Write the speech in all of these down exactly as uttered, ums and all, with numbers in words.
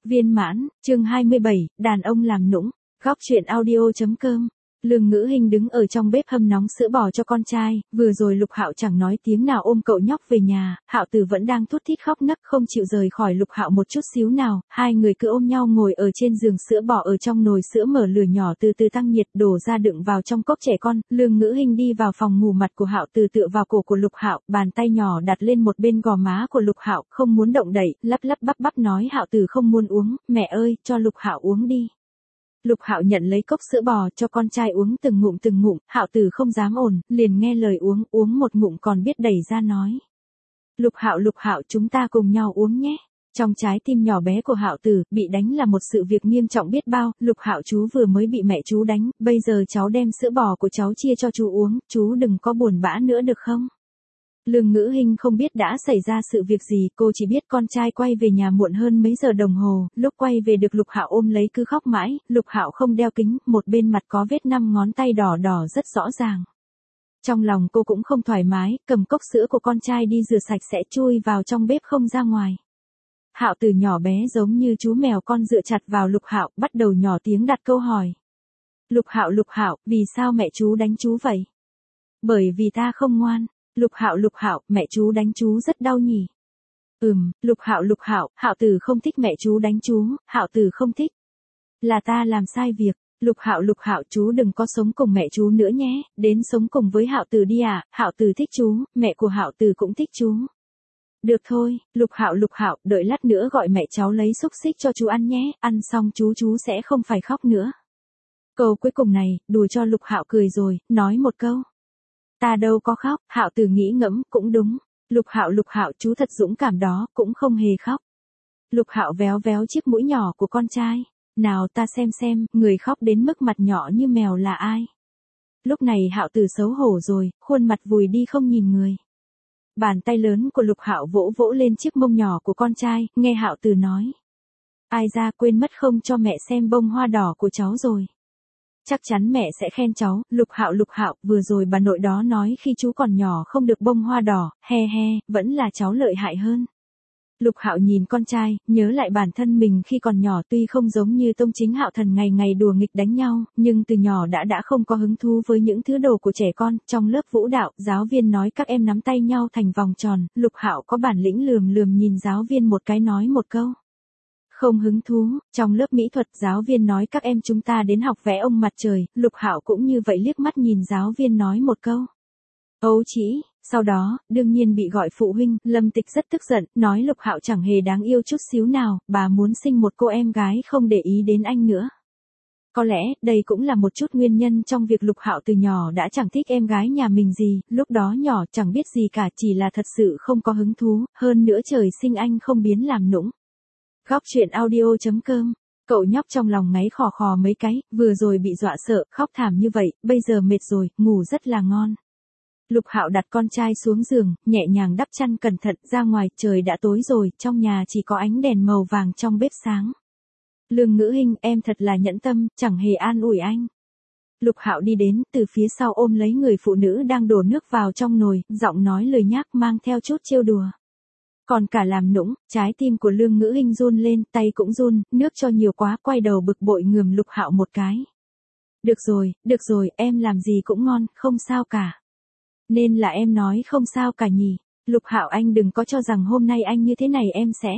Viên mãn, chương hai mươi bảy, đàn ông làm nũng, góc truyện audio.com. Lương Ngữ Hinh đứng ở trong bếp hâm nóng sữa bò cho con trai, vừa rồi Lục Hạo chẳng nói tiếng nào ôm cậu nhóc về nhà, Hạo Tử vẫn đang thút thít khóc nấc không chịu rời khỏi Lục Hạo một chút xíu nào, hai người cứ ôm nhau ngồi ở trên giường, sữa bò ở trong nồi sữa mở lửa nhỏ từ từ tăng nhiệt đổ ra đựng vào trong cốc trẻ con. Lương Ngữ Hinh đi vào phòng ngủ, mặt của Hạo Tử tựa vào cổ của Lục Hạo, bàn tay nhỏ đặt lên một bên gò má của Lục Hạo, không muốn động đậy, lắp lắp bắp bắp nói Hạo Tử không muốn uống, mẹ ơi, cho Lục Hạo uống đi. Lục Hạo nhận lấy cốc sữa bò cho con trai uống từng ngụm từng ngụm, Hạo Tử không dám ồn, liền nghe lời uống, uống một ngụm còn biết đẩy ra nói. Lục Hạo Lục Hạo chúng ta cùng nhau uống nhé. Trong trái tim nhỏ bé của Hạo Tử, bị đánh là một sự việc nghiêm trọng biết bao, Lục Hạo chú vừa mới bị mẹ chú đánh, bây giờ cháu đem sữa bò của cháu chia cho chú uống, chú đừng có buồn bã nữa được không? Lương Ngữ Hinh không biết đã xảy ra sự việc gì, cô chỉ biết con trai quay về nhà muộn hơn mấy giờ đồng hồ, lúc quay về được Lục Hạo ôm lấy cứ khóc mãi, Lục Hạo không đeo kính, một bên mặt có vết năm ngón tay đỏ đỏ rất rõ ràng. Trong lòng cô cũng không thoải mái, cầm cốc sữa của con trai đi rửa sạch sẽ chui vào trong bếp không ra ngoài. Hạo Tử nhỏ bé giống như chú mèo con dựa chặt vào Lục Hạo, bắt đầu nhỏ tiếng đặt câu hỏi. Lục Hạo Lục Hạo, vì sao mẹ chú đánh chú vậy? Bởi vì ta không ngoan. Lục Hạo Lục Hạo, mẹ chú đánh chú rất đau nhỉ? Ừm, Lục Hạo Lục Hạo, Hạo Tử không thích mẹ chú đánh chú, Hạo Tử không thích. Là ta làm sai việc. Lục Hạo Lục Hạo, chú đừng có sống cùng mẹ chú nữa nhé, đến sống cùng với Hạo Tử đi à, Hạo Tử thích chú, mẹ của Hạo Tử cũng thích chú. Được thôi, Lục Hạo Lục Hạo, đợi lát nữa gọi mẹ cháu lấy xúc xích cho chú ăn nhé, ăn xong chú chú sẽ không phải khóc nữa. Câu cuối cùng này, đùa cho Lục Hạo cười rồi, nói một câu. Ta đâu có khóc, Hạo Tử nghĩ ngẫm, cũng đúng. Lục Hạo Lục Hạo, chú thật dũng cảm đó, cũng không hề khóc. Lục Hạo véo véo chiếc mũi nhỏ của con trai. Nào ta xem xem, người khóc đến mức mặt nhỏ như mèo là ai? Lúc này Hạo Tử xấu hổ rồi, khuôn mặt vùi đi không nhìn người. Bàn tay lớn của Lục Hạo vỗ vỗ lên chiếc mông nhỏ của con trai, nghe Hạo Tử nói. Ai ra quên mất không cho mẹ xem bông hoa đỏ của cháu rồi. Chắc chắn mẹ sẽ khen cháu, Lục Hạo Lục Hạo, vừa rồi bà nội đó nói khi chú còn nhỏ không được bông hoa đỏ, he he, vẫn là cháu lợi hại hơn. Lục Hạo nhìn con trai, nhớ lại bản thân mình khi còn nhỏ, tuy không giống như Tông Chính Hạo Thần ngày ngày đùa nghịch đánh nhau, nhưng từ nhỏ đã đã không có hứng thú với những thứ đồ của trẻ con. Trong lớp vũ đạo, giáo viên nói các em nắm tay nhau thành vòng tròn, Lục Hạo có bản lĩnh lườm lườm nhìn giáo viên một cái nói một câu. Không hứng thú. Trong lớp mỹ thuật, giáo viên nói các em chúng ta đến học vẽ ông mặt trời, Lục Hạo cũng như vậy liếc mắt nhìn giáo viên nói một câu. Ấu trĩ. Sau đó, đương nhiên bị gọi phụ huynh, Lâm Tịch rất tức giận, nói Lục Hạo chẳng hề đáng yêu chút xíu nào, bà muốn sinh một cô em gái không để ý đến anh nữa. Có lẽ, đây cũng là một chút nguyên nhân trong việc Lục Hạo từ nhỏ đã chẳng thích em gái nhà mình gì, lúc đó nhỏ chẳng biết gì cả, chỉ là thật sự không có hứng thú, hơn nữa trời sinh anh không biến làm nũng. Góc truyện audio.com. Cậu nhóc trong lòng ngáy khò khò mấy cái, vừa rồi bị dọa sợ, khóc thảm như vậy, bây giờ mệt rồi, ngủ rất là ngon. Lục Hạo đặt con trai xuống giường, nhẹ nhàng đắp chăn cẩn thận, ra ngoài, trời đã tối rồi, trong nhà chỉ có ánh đèn màu vàng trong bếp sáng. Lương Ngữ Hinh, em thật là nhẫn tâm, chẳng hề an ủi anh. Lục Hạo đi đến, từ phía sau ôm lấy người phụ nữ đang đổ nước vào trong nồi, giọng nói lời nhác mang theo chút trêu đùa. Còn cả làm nũng, trái tim của Lương Ngữ Hinh run lên, tay cũng run, nước cho nhiều quá, quay đầu bực bội ngườm Lục Hạo một cái. Được rồi, được rồi, em làm gì cũng ngon, không sao cả. Nên là em nói không sao cả nhỉ. Lục Hạo anh đừng có cho rằng hôm nay anh như thế này em sẽ.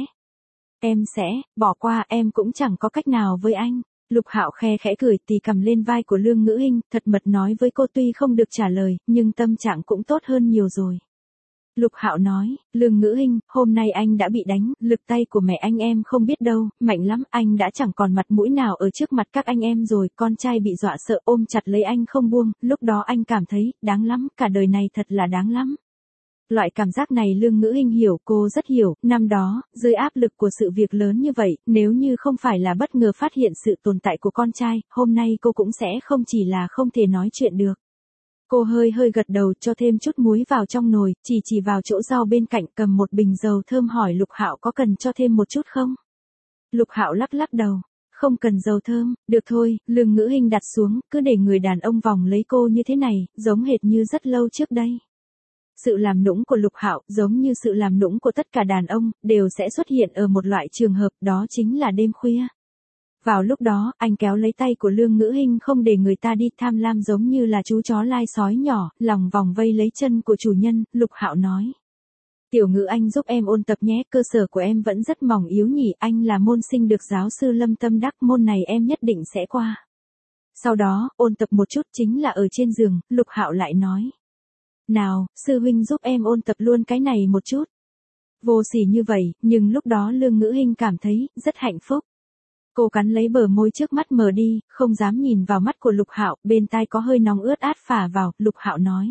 Em sẽ, bỏ qua, em cũng chẳng có cách nào với anh. Lục Hạo khe khẽ cười, tì cầm lên vai của Lương Ngữ Hinh, thật mật nói với cô tuy không được trả lời, nhưng tâm trạng cũng tốt hơn nhiều rồi. Lục Hạo nói, Lương Ngữ Hinh, hôm nay anh đã bị đánh, lực tay của mẹ anh em không biết đâu, mạnh lắm, anh đã chẳng còn mặt mũi nào ở trước mặt các anh em rồi, con trai bị dọa sợ ôm chặt lấy anh không buông, lúc đó anh cảm thấy, đáng lắm, cả đời này thật là đáng lắm. Loại cảm giác này Lương Ngữ Hinh hiểu, cô rất hiểu, năm đó, dưới áp lực của sự việc lớn như vậy, nếu như không phải là bất ngờ phát hiện sự tồn tại của con trai, hôm nay cô cũng sẽ không chỉ là không thể nói chuyện được. Cô hơi hơi gật đầu, cho thêm chút muối vào trong nồi, chỉ chỉ vào chỗ rau bên cạnh, cầm một bình dầu thơm hỏi Lục Hạo có cần cho thêm một chút không? Lục Hạo lắc lắc đầu, không cần dầu thơm, được thôi. Lương Ngữ Hinh đặt xuống, cứ để người đàn ông vòng lấy cô như thế này, giống hệt như rất lâu trước đây. Sự làm nũng của Lục Hạo, giống như sự làm nũng của tất cả đàn ông, đều sẽ xuất hiện ở một loại trường hợp, đó chính là đêm khuya. Vào lúc đó, anh kéo lấy tay của Lương Ngữ Hinh không để người ta đi, tham lam giống như là chú chó lai sói nhỏ, lòng vòng vây lấy chân của chủ nhân. Lục Hạo nói: "Tiểu Ngữ, anh giúp em ôn tập nhé, cơ sở của em vẫn rất mỏng yếu nhỉ, anh là môn sinh được giáo sư Lâm tâm đắc, môn này em nhất định sẽ qua." Sau đó, ôn tập một chút, chính là ở trên giường, Lục Hạo lại nói: "Nào, sư huynh giúp em ôn tập luôn cái này một chút." Vô sỉ như vậy, nhưng lúc đó Lương Ngữ Hinh cảm thấy rất hạnh phúc. Cô cắn lấy bờ môi trước mắt mờ đi, không dám nhìn vào mắt của Lục Hạo, bên tai có hơi nóng ướt át phả vào. Lục Hạo nói: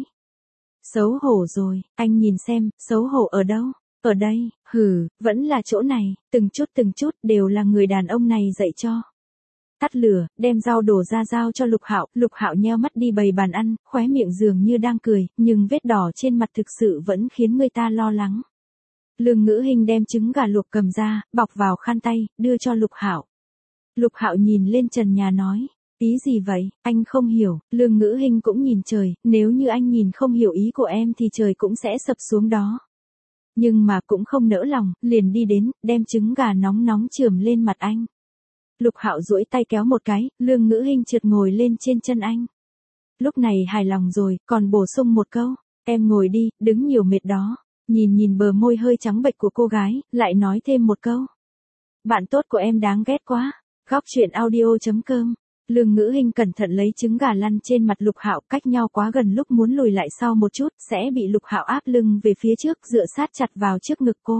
"Xấu hổ rồi, anh nhìn xem, xấu hổ ở đâu?" "Ở đây." "Hừ, vẫn là chỗ này, từng chút từng chút đều là người đàn ông này dạy cho." Tắt lửa, đem rau đổ ra giao cho Lục Hạo. Lục Hạo nheo mắt đi bày bàn ăn, khóe miệng dường như đang cười, nhưng vết đỏ trên mặt thực sự vẫn khiến người ta lo lắng. Lương Ngữ Hinh đem trứng gà luộc cầm ra, bọc vào khăn tay, đưa cho Lục Hạo. Lục Hạo nhìn lên trần nhà nói: "Ý gì vậy, anh không hiểu." Lương Ngữ Hinh cũng nhìn trời, "Nếu như anh nhìn không hiểu ý của em thì trời cũng sẽ sập xuống đó." Nhưng mà cũng không nỡ lòng, liền đi đến, đem trứng gà nóng nóng chườm lên mặt anh. Lục Hạo duỗi tay kéo một cái, Lương Ngữ Hinh trượt ngồi lên trên chân anh. Lúc này hài lòng rồi, còn bổ sung một câu: "Em ngồi đi, đứng nhiều mệt đó." Nhìn nhìn bờ môi hơi trắng bệch của cô gái, lại nói thêm một câu: "Bạn tốt của em đáng ghét quá." Góc truyện audio chấm com. Lương Ngữ Hinh cẩn thận lấy trứng gà lăn trên mặt Lục Hạo, cách nhau quá gần, lúc muốn lùi lại sau một chút, sẽ bị Lục Hạo áp lưng về phía trước, dựa sát chặt vào trước ngực cô.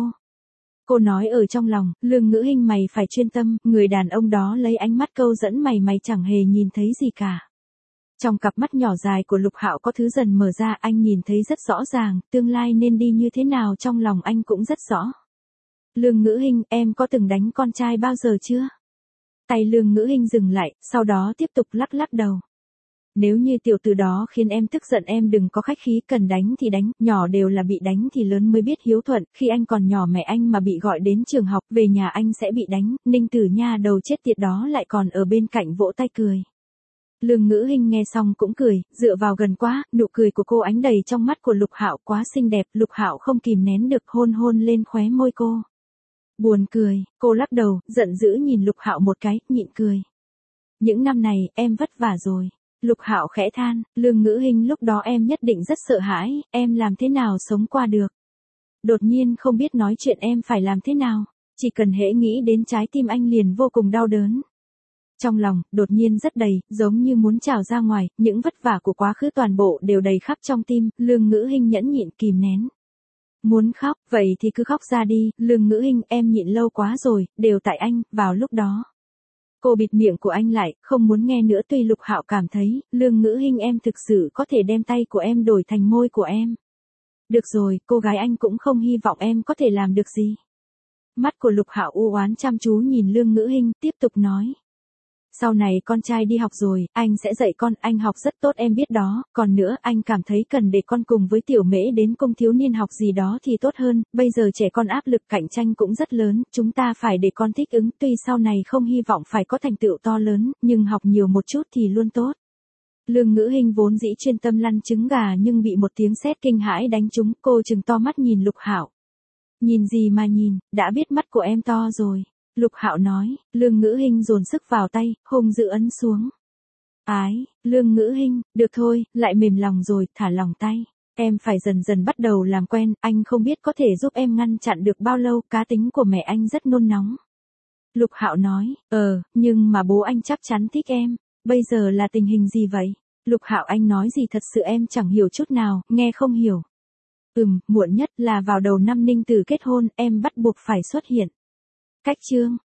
Cô nói ở trong lòng: "Lương Ngữ Hinh, mày phải chuyên tâm." Người đàn ông đó lấy ánh mắt câu dẫn mày mày chẳng hề nhìn thấy gì cả. Trong cặp mắt nhỏ dài của Lục Hạo có thứ dần mở ra, anh nhìn thấy rất rõ ràng, tương lai nên đi như thế nào trong lòng anh cũng rất rõ. "Lương Ngữ Hinh, em có từng đánh con trai bao giờ chưa?" Tay Lương Ngữ Hinh dừng lại, sau đó tiếp tục lắc lắc đầu. "Nếu như tiểu tử đó khiến em tức giận, em đừng có khách khí, cần đánh thì đánh, nhỏ đều là bị đánh thì lớn mới biết hiếu thuận, khi anh còn nhỏ mẹ anh mà bị gọi đến trường học, về nhà anh sẽ bị đánh." Ninh Tử Nha đầu chết tiệt đó lại còn ở bên cạnh vỗ tay cười. Lương Ngữ Hinh nghe xong cũng cười, dựa vào gần quá, nụ cười của cô ánh đầy trong mắt của Lục Hạo, quá xinh đẹp. Lục Hạo không kìm nén được hôn hôn lên khóe môi cô. Buồn cười, cô lắc đầu, giận dữ nhìn Lục Hạo một cái, nhịn cười. "Những năm này, em vất vả rồi." Lục Hạo khẽ than: "Lương Ngữ Hinh, lúc đó em nhất định rất sợ hãi, em làm thế nào sống qua được. Đột nhiên không biết nói chuyện em phải làm thế nào, chỉ cần hễ nghĩ đến trái tim anh liền vô cùng đau đớn." Trong lòng, đột nhiên rất đầy, giống như muốn trào ra ngoài, những vất vả của quá khứ toàn bộ đều đầy khắp trong tim. Lương Ngữ Hinh nhẫn nhịn kìm nén. Muốn khóc, vậy thì cứ khóc ra đi. "Lương Ngữ Hinh, em nhịn lâu quá rồi, đều tại anh." Vào lúc đó, cô bịt miệng của anh lại, không muốn nghe nữa. Tuy Lục Hạo cảm thấy, "Lương Ngữ Hinh, em thực sự có thể đem tay của em đổi thành môi của em." Được rồi, cô gái, anh cũng không hy vọng em có thể làm được gì. Mắt của Lục Hạo u oán chăm chú nhìn Lương Ngữ Hinh, tiếp tục nói: "Sau này con trai đi học rồi, anh sẽ dạy con, anh học rất tốt em biết đó, còn nữa, anh cảm thấy cần để con cùng với Tiểu Mễ đến cung thiếu niên học gì đó thì tốt hơn, bây giờ trẻ con áp lực cạnh tranh cũng rất lớn, chúng ta phải để con thích ứng, tuy sau này không hy vọng phải có thành tựu to lớn, nhưng học nhiều một chút thì luôn tốt." Lương Ngữ Hinh vốn dĩ chuyên tâm lăn trứng gà nhưng bị một tiếng sét kinh hãi đánh trúng, cô trừng to mắt nhìn Lục Hạo. "Nhìn gì mà nhìn, đã biết mắt của em to rồi." Lục Hạo nói. Lương Ngữ Hinh dồn sức vào tay, hung dữ ấn xuống. "Ái." Lương Ngữ Hinh: "Được thôi, lại mềm lòng rồi." Thả lòng tay. "Em phải dần dần bắt đầu làm quen, anh không biết có thể giúp em ngăn chặn được bao lâu, cá tính của mẹ anh rất nôn nóng." Lục Hạo nói. Ờ, nhưng mà bố anh chắc chắn thích em. Bây giờ là tình hình gì vậy?" Lục Hạo: "Anh nói gì thật sự em chẳng hiểu chút nào, nghe không hiểu." "Ừm, muộn nhất là vào đầu năm Ninh Tử kết hôn, em bắt buộc phải xuất hiện." Cách chương